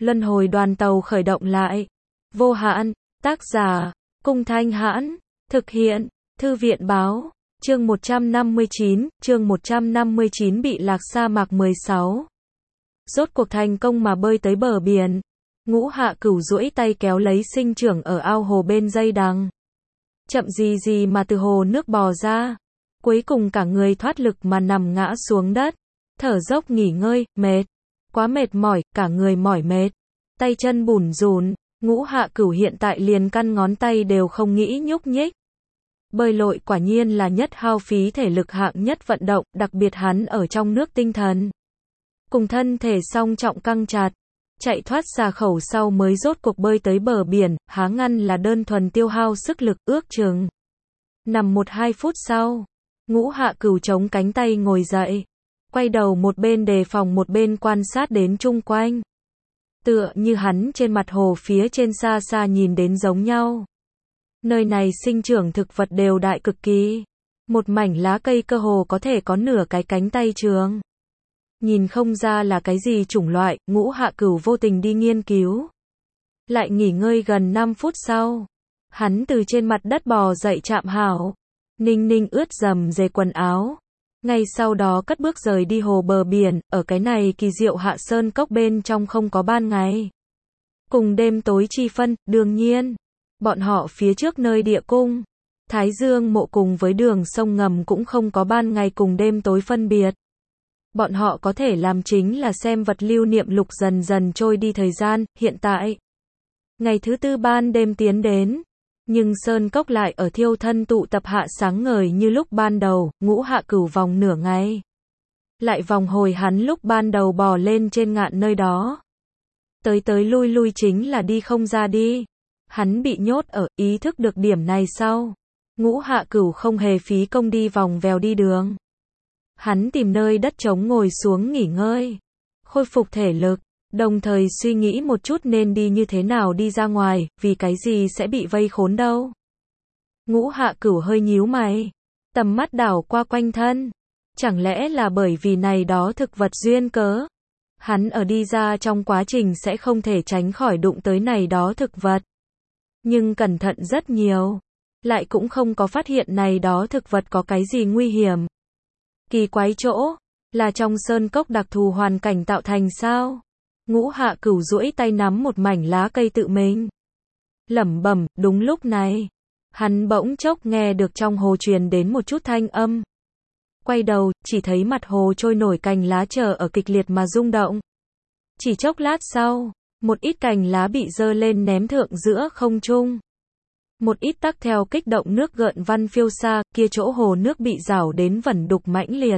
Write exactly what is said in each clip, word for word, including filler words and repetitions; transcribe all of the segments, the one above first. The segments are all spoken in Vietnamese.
Luân hồi đoàn tàu khởi động lại. Vô hạn, tác giả, Cung Thanh Hãn, thực hiện, Thư viện Báo, chương một trăm năm mươi chín, chương một trăm năm mươi chín bị lạc sa mạc mười sáu. Rốt cuộc thành công mà bơi tới bờ biển. Ngũ Hạ Cửu duỗi tay kéo lấy sinh trưởng ở ao hồ bên dây đằng. Chậm gì gì mà từ hồ nước bò ra. Cuối cùng cả người thoát lực mà nằm ngã xuống đất. Thở dốc nghỉ ngơi, mệt. Quá mệt mỏi, cả người mỏi mệt. Tay chân bủn rủn. Ngũ Hạ Cửu hiện tại liền căn ngón tay đều không nghĩ nhúc nhích. Bơi lội quả nhiên là nhất hao phí thể lực hạng nhất vận động, đặc biệt hắn ở trong nước tinh thần. Cùng thân thể song trọng căng chặt. Chạy thoát xà khẩu sau mới rốt cuộc bơi tới bờ biển, há ngăn là đơn thuần tiêu hao sức lực ước chừng. Nằm một hai phút sau, Ngũ Hạ Cửu chống cánh tay ngồi dậy. Quay đầu một bên đề phòng một bên quan sát đến chung quanh. Tựa như hắn trên mặt hồ phía trên xa xa nhìn đến giống nhau. Nơi này sinh trưởng thực vật đều đại cực kỳ. Một mảnh lá cây cơ hồ có thể có nửa cái cánh tay trường. Nhìn không ra là cái gì chủng loại, Ngũ Hạ Cửu vô tình đi nghiên cứu. Lại nghỉ ngơi gần năm phút sau. Hắn từ trên mặt đất bò dậy chạm hảo. Ninh ninh ướt dầm dề quần áo. Ngay sau đó cất bước rời đi hồ bờ biển, ở cái này kỳ diệu hạ sơn cốc bên trong không có ban ngày. Cùng đêm tối chi phân, đương nhiên. Bọn họ phía trước nơi địa cung. Thái Dương mộ cùng với đường sông ngầm cũng không có ban ngày cùng đêm tối phân biệt. Bọn họ có thể làm chính là xem vật lưu niệm lục dần dần trôi đi thời gian, hiện tại. Ngày thứ tư ban đêm tiến đến. Nhưng sơn cốc lại ở thiêu thân tụ tập hạ sáng ngời như lúc ban đầu, Ngũ Hạ Cửu vòng nửa ngày. Lại vòng hồi hắn lúc ban đầu bò lên trên ngạn nơi đó. Tới tới lui lui chính là đi không ra đi. Hắn bị nhốt ở, ý thức được điểm này sau. Ngũ Hạ Cửu không hề phí công đi vòng vèo đi đường. Hắn tìm nơi đất trống ngồi xuống nghỉ ngơi. Khôi phục thể lực. Đồng thời suy nghĩ một chút nên đi như thế nào đi ra ngoài, vì cái gì sẽ bị vây khốn đâu. Ngũ Hạ Cửu hơi nhíu mày. Tầm mắt đảo qua quanh thân. Chẳng lẽ là bởi vì này đó thực vật duyên cớ. Hắn ở đi ra trong quá trình sẽ không thể tránh khỏi đụng tới này đó thực vật. Nhưng cẩn thận rất nhiều. Lại cũng không có phát hiện này đó thực vật có cái gì nguy hiểm. Kỳ quái chỗ. Là trong sơn cốc đặc thù hoàn cảnh tạo thành sao? Ngũ Hạ Cửu duỗi tay nắm một mảnh lá cây tự mình. Lẩm bẩm, đúng lúc này. Hắn bỗng chốc nghe được trong hồ truyền đến một chút thanh âm. Quay đầu, chỉ thấy mặt hồ trôi nổi cành lá trở ở kịch liệt mà rung động. Chỉ chốc lát sau, một ít cành lá bị dơ lên ném thượng giữa không trung. Một ít tắc theo kích động nước gợn văn phiêu xa, kia chỗ hồ nước bị rảo đến vẩn đục mãnh liệt.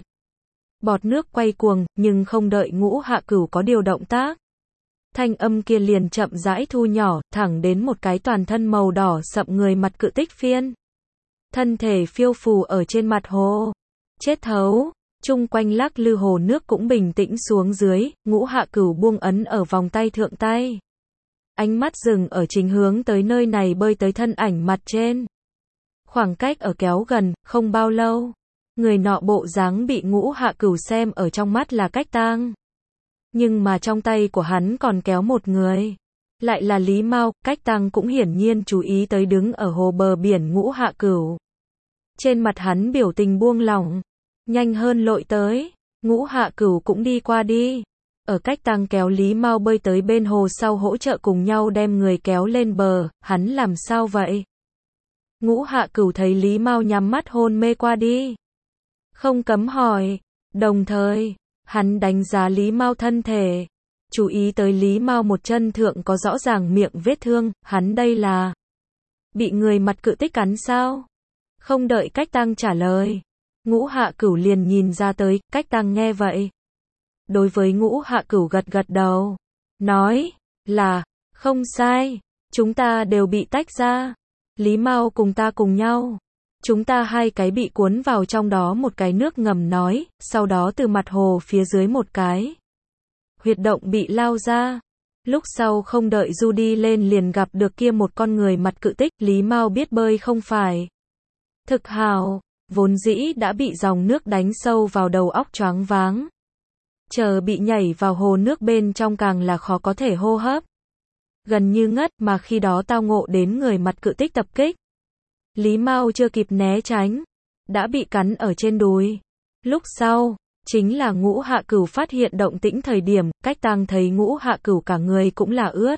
Bọt nước quay cuồng, nhưng không đợi Ngũ Hạ Cửu có điều động tác. Thanh âm kia liền chậm rãi thu nhỏ, thẳng đến một cái toàn thân màu đỏ sậm người mặt cự tích phiên. Thân thể phiêu phù ở trên mặt hồ. Chết thấu, chung quanh lắc lư hồ nước cũng bình tĩnh xuống dưới, Ngũ Hạ Cửu buông ấn ở vòng tay thượng tay. Ánh mắt dừng ở chính hướng tới nơi này bơi tới thân ảnh mặt trên. Khoảng cách ở kéo gần, không bao lâu. Người nọ bộ dáng bị Ngũ Hạ Cửu xem ở trong mắt là Cách Tang. Nhưng mà trong tay của hắn còn kéo một người. Lại là Lý Mao, Cách Tang cũng hiển nhiên chú ý tới đứng ở hồ bờ biển Ngũ Hạ Cửu. Trên mặt hắn biểu tình buông lỏng. Nhanh hơn lội tới. Ngũ Hạ Cửu cũng đi qua đi. Ở Cách Tang kéo Lý Mao bơi tới bên hồ sau hỗ trợ cùng nhau đem người kéo lên bờ. Hắn làm sao vậy? Ngũ Hạ Cửu thấy Lý Mao nhắm mắt hôn mê qua đi. Không cấm hỏi. Đồng thời, hắn đánh giá Lý Mao thân thể. Chú ý tới Lý Mao một chân thượng có rõ ràng miệng vết thương, hắn đây là bị người mặt cự tích cắn sao? Không đợi Cách Tang trả lời. Ngũ Hạ Cửu liền nhìn ra tới, Cách Tang nghe vậy. Đối với Ngũ Hạ Cửu gật gật đầu. Nói, là, không sai, chúng ta đều bị tách ra. Lý Mao cùng ta cùng nhau. Chúng ta hai cái bị cuốn vào trong đó một cái nước ngầm nói, sau đó từ mặt hồ phía dưới một cái huyệt động bị lao ra. Lúc sau không đợi du đi lên liền gặp được kia một con người mặt cự tích, Lý Mao biết bơi không phải thực hào, vốn dĩ đã bị dòng nước đánh sâu vào đầu óc choáng váng. chờ bị nhảy vào hồ nước bên trong càng là khó có thể hô hấp. Gần như ngất mà khi đó tao ngộ đến người mặt cự tích tập kích. Lý Mao chưa kịp né tránh, đã bị cắn ở trên đùi. Lúc sau, chính là Ngũ Hạ Cửu phát hiện động tĩnh thời điểm, Cách Tăng thấy Ngũ Hạ Cửu cả người cũng là ướt.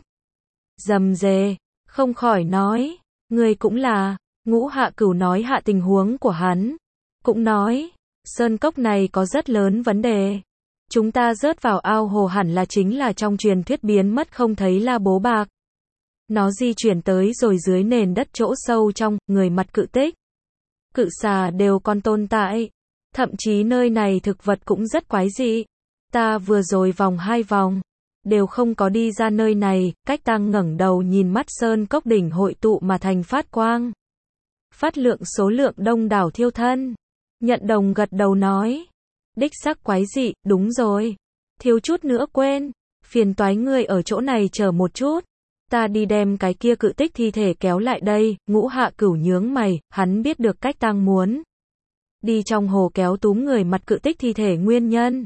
Rầm rề, không khỏi nói, người cũng là, Ngũ Hạ Cửu nói hạ tình huống của hắn. Cũng nói, sơn cốc này có rất lớn vấn đề. Chúng ta rớt vào ao hồ hẳn là chính là trong truyền thuyết biến mất không thấy la bố bạc. Nó di chuyển tới rồi dưới nền đất chỗ sâu trong, người mặt cự tích. Cự xà đều còn tồn tại. Thậm chí nơi này thực vật cũng rất quái dị. Ta vừa rồi vòng hai vòng, đều không có đi ra nơi này. Cách Tăng ngẩng đầu nhìn mắt sơn cốc đỉnh hội tụ mà thành phát quang. Phát lượng số lượng đông đảo thiêu thân. Nhận đồng gật đầu nói. Đích xác quái dị, đúng rồi. Thiếu chút nữa quên. Phiền toái ngươi ở chỗ này chờ một chút. Ta đi đem cái kia cự tích thi thể kéo lại đây. Ngũ Hạ Cửu nhướng mày, hắn biết được Cách Tăng muốn đi trong hồ kéo túm người mặt cự tích thi thể nguyên nhân.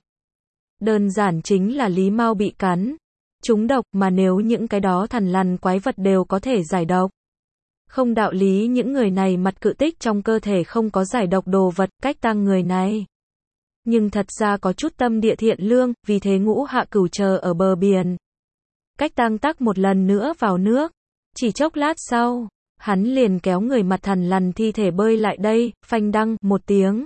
Đơn giản chính là Lý Mao bị cắn. Trúng độc mà nếu những cái đó thằn lằn quái vật đều có thể giải độc. Không đạo lý những người này mặt cự tích trong cơ thể không có giải độc đồ vật. Cách Tăng người này. Nhưng thật ra có chút tâm địa thiện lương, vì thế Ngũ Hạ Cửu chờ ở bờ biển. Cách Tăng tắc một lần nữa vào nước. Chỉ chốc lát sau, hắn liền kéo người mặt thằn lằn thi thể bơi lại đây, phanh đăng, một tiếng.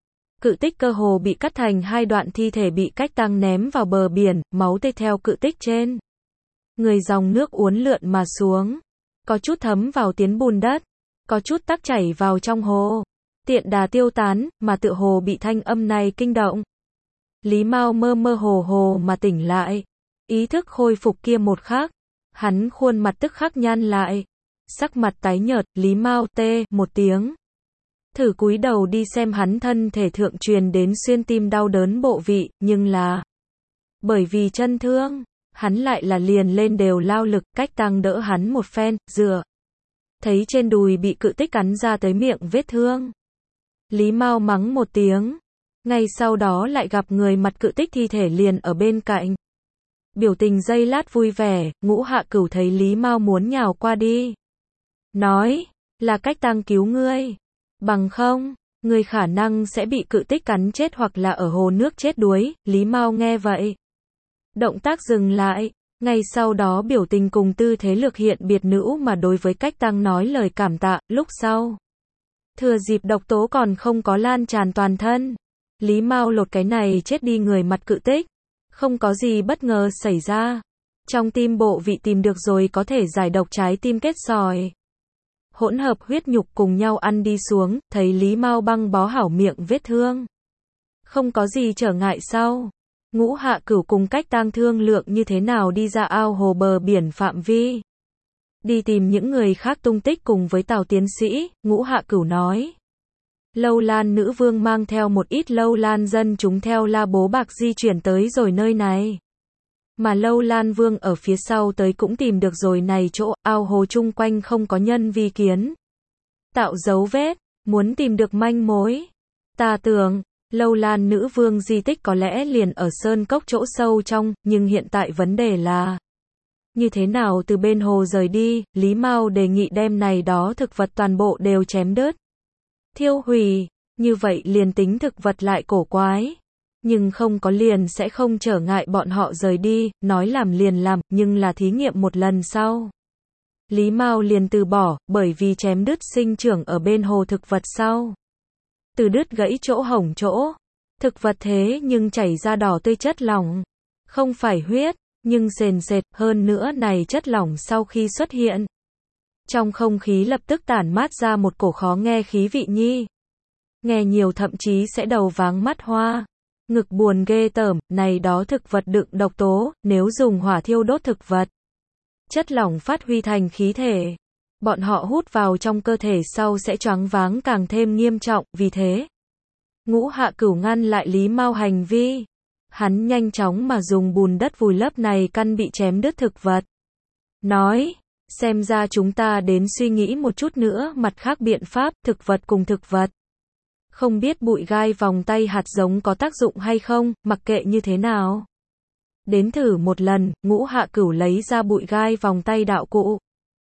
Cự tích cơ hồ bị cắt thành hai đoạn, thi thể bị Cách Tăng ném vào bờ biển, máu tươi theo cự tích trên. Người dòng nước uốn lượn mà xuống. Có chút thấm vào tiến bùn đất, có chút tắc chảy vào trong hồ. Tiện đà tiêu tán, mà tựa hồ bị thanh âm này kinh động. Lý Mao mơ mơ hồ hồ mà tỉnh lại. Ý thức khôi phục kia một khắc. Hắn khuôn mặt tức khắc nhăn lại. Sắc mặt tái nhợt, Lý Mao tê một tiếng. Thử cúi đầu đi xem hắn thân thể thượng truyền đến xuyên tim đau đớn bộ vị, nhưng là bởi vì chân thương, hắn lại là liền lên đều lao lực. Cách Tăng đỡ hắn một phen, dựa. Thấy trên đùi bị cự tích cắn ra tới miệng vết thương. Lý Mao mắng một tiếng. Ngay sau đó lại gặp người mặt cự tích thi thể liền ở bên cạnh. Biểu tình giây lát vui vẻ, Ngũ Hạ Cửu thấy Lý Mao muốn nhào qua đi. Nói, là Cách Tăng cứu ngươi. Bằng không, ngươi khả năng sẽ bị cự tích cắn chết hoặc là ở hồ nước chết đuối. Lý Mao nghe vậy. Động tác dừng lại. Ngay sau đó biểu tình cùng tư thế lược hiện biệt nữ mà đối với Cách Tăng nói lời cảm tạ. Lúc sau, thừa dịp độc tố còn không có lan tràn toàn thân, Lý Mao lột cái này chết đi người mặt cự tích. Không có gì bất ngờ xảy ra. Trong tim bộ vị tìm được rồi có thể giải độc trái tim kết sỏi. Hỗn hợp huyết nhục cùng nhau ăn đi xuống, thấy Lý Mao băng bó hảo miệng vết thương. Không có gì trở ngại sau. Ngũ Hạ Cửu cùng Cách Tăng thương lượng như thế nào đi ra ao hồ bờ biển phạm vi. Đi tìm những người khác tung tích cùng với Tào tiến sĩ, Ngũ Hạ Cửu nói. Lâu Lan nữ vương mang theo một ít Lâu Lan dân chúng theo la bố bạc di chuyển tới rồi nơi này. Mà Lâu Lan vương ở phía sau tới cũng tìm được rồi này chỗ, ao hồ chung quanh không có nhân vi kiến. Tạo dấu vết, muốn tìm được manh mối. Ta tưởng, Lâu Lan nữ vương di tích có lẽ liền ở sơn cốc chỗ sâu trong, nhưng hiện tại vấn đề là như thế nào từ bên hồ rời đi. Lý Mao đề nghị đem này đó thực vật toàn bộ đều chém đứt, thiêu hủy, như vậy liền tính thực vật lại cổ quái. Nhưng không có liền sẽ không trở ngại bọn họ rời đi, nói làm liền làm, nhưng là thí nghiệm một lần sau. Lý Mao liền từ bỏ, bởi vì chém đứt sinh trưởng ở bên hồ thực vật sau. Từ đứt gãy chỗ hổng chỗ. Thực vật thế nhưng chảy ra đỏ tươi chất lỏng. Không phải huyết, nhưng sền sệt, hơn nữa này chất lỏng sau khi xuất hiện. Trong không khí lập tức tản mát ra một cổ khó nghe khí vị nhi. Nghe nhiều thậm chí sẽ đầu váng mắt hoa. Ngực buồn ghê tởm, này đó thực vật đựng độc tố, nếu dùng hỏa thiêu đốt thực vật. Chất lỏng phát huy thành khí thể. Bọn họ hút vào trong cơ thể sau sẽ choáng váng càng thêm nghiêm trọng, vì thế. Ngũ Hạ Cửu ngăn lại Lý Mao hành vi. Hắn nhanh chóng mà dùng bùn đất vùi lấp này căn bị chém đứt thực vật. Nói, xem ra chúng ta đến suy nghĩ một chút nữa mặt khác biện pháp, thực vật cùng thực vật. Không biết bụi gai vòng tay hạt giống có tác dụng hay không, mặc kệ như thế nào. Đến thử một lần, Ngũ Hạ Cửu lấy ra bụi gai vòng tay đạo cụ.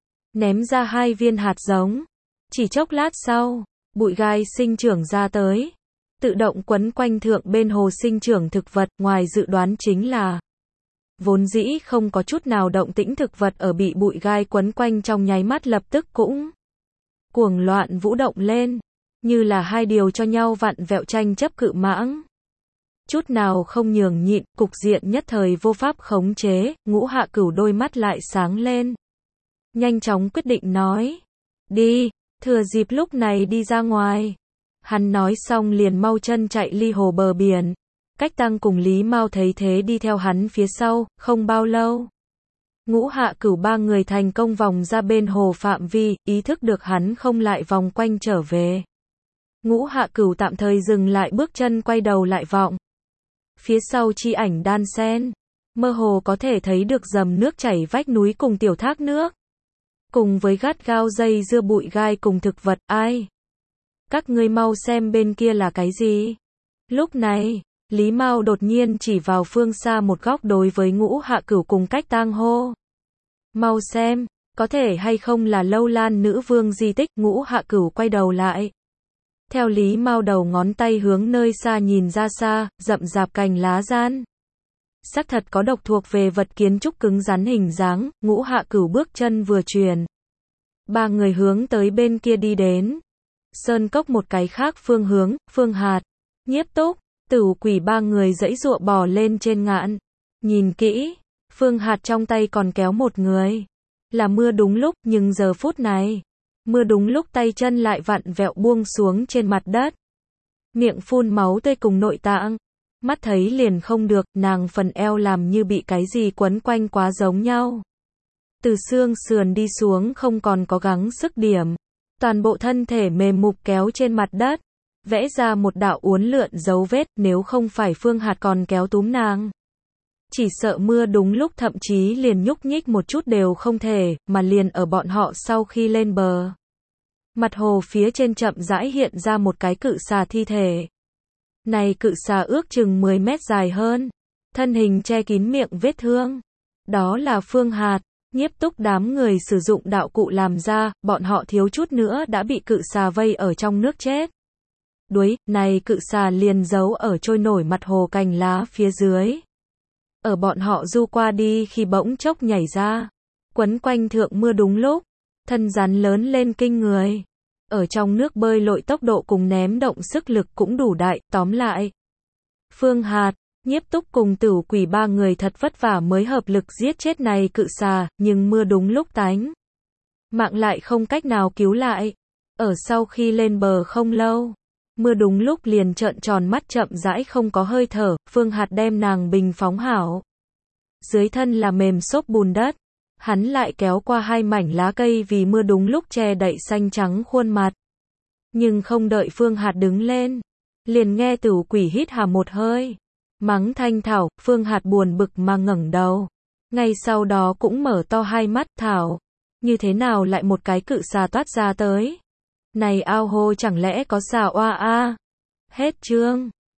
Ném ra hai viên hạt giống. Chỉ chốc lát sau, bụi gai sinh trưởng ra tới. Tự động quấn quanh thượng bên hồ sinh trưởng thực vật, ngoài dự đoán chính là vốn dĩ không có chút nào động tĩnh thực vật ở bị bụi gai quấn quanh trong nháy mắt lập tức cũng cuồng loạn vũ động lên, như là hai điều cho nhau vặn vẹo tranh chấp cự mãng. Chút nào không nhường nhịn, cục diện nhất thời vô pháp khống chế, Ngũ Hạ Cửu đôi mắt lại sáng lên. Nhanh chóng quyết định nói, đi, thừa dịp lúc này đi ra ngoài. Hắn nói xong liền mau chân chạy ly hồ bờ biển. Cách Tăng cùng Lý Mao thấy thế đi theo hắn phía sau, không bao lâu. Ngũ Hạ Cửu ba người thành công vòng ra bên hồ phạm vi, ý thức được hắn không lại vòng quanh trở về. Ngũ Hạ Cửu tạm thời dừng lại bước chân quay đầu lại vọng. Phía sau chi ảnh đan sen, mơ hồ có thể thấy được dầm nước chảy vách núi cùng tiểu thác nước. Cùng với gắt gao dây dưa bụi gai cùng thực vật, ai? Các ngươi mau xem bên kia là cái gì? Lúc này, Lý Mao đột nhiên chỉ vào phương xa một góc đối với Ngũ Hạ Cửu cùng Cách Tang hô. Mau xem, có thể hay không là Lâu Lan nữ vương di tích. Ngũ Hạ Cửu quay đầu lại. Theo Lý Mao đầu ngón tay hướng nơi xa nhìn ra xa, rậm rạp cành lá gian. Xác thật có độc thuộc về vật kiến trúc cứng rắn hình dáng. Ngũ Hạ Cửu bước chân vừa truyền. Ba người hướng tới bên kia đi đến. Sơn cốc một cái khác phương hướng, Phương Hạt, Nhiếp Túc, Tửu Quỷ ba người giãy giụa bò lên trên ngạn. Nhìn kỹ, Phương Hạt trong tay còn kéo một người. Là Mưa đúng lúc, nhưng giờ phút này, Mưa đúng lúc tay chân lại vặn vẹo buông xuống trên mặt đất. Miệng phun máu tươi cùng nội tạng. Mắt thấy liền không được, nàng phần eo làm như bị cái gì quấn quanh quá giống nhau. Từ xương sườn đi xuống không còn có gắng sức điểm. Toàn bộ thân thể mềm mục kéo trên mặt đất. Vẽ ra một đạo uốn lượn dấu vết, nếu không phải Phương Hạt còn kéo túm nàng. Chỉ sợ Mưa đúng lúc thậm chí liền nhúc nhích một chút đều không thể, mà liền ở bọn họ sau khi lên bờ. Mặt hồ phía trên chậm rãi hiện ra một cái cự xà thi thể. Này cự xà ước chừng mười mét dài hơn. Thân hình che kín miệng vết thương. Đó là Phương Hạt, Nhiếp Túc đám người sử dụng đạo cụ làm ra, bọn họ thiếu chút nữa đã bị cự xà vây ở trong nước chết. Đuối, này cự xà liền giấu ở trôi nổi mặt hồ cành lá phía dưới. Ở bọn họ du qua đi khi bỗng chốc nhảy ra. Quấn quanh thượng Mưa đúng lúc. Thân rắn lớn lên kinh người. Ở trong nước bơi lội tốc độ cùng ném động sức lực cũng đủ đại, tóm lại. Phương Hạt, Nhiếp Túc cùng Tửu Quỷ ba người thật vất vả mới hợp lực giết chết này cự xà, nhưng Mưa đúng lúc tánh. Mạng lại không cách nào cứu lại. Ở sau khi lên bờ không lâu, Mưa đúng lúc liền trợn tròn mắt chậm rãi không có hơi thở, Phương Hạt đem nàng bình phóng hảo. Dưới thân là mềm xốp bùn đất. Hắn lại kéo qua hai mảnh lá cây vì Mưa đúng lúc che đậy xanh trắng khuôn mặt. Nhưng không đợi Phương Hạt đứng lên, liền nghe Tửu Quỷ hít hà một hơi. Mắng Thanh Thảo, Phương Hạt buồn bực mà ngẩng đầu. Ngay sau đó cũng mở to hai mắt, Thảo. Như thế nào lại một cái cự xà toát ra tới? Này ao hô chẳng lẽ có xà oa a? Hết chương.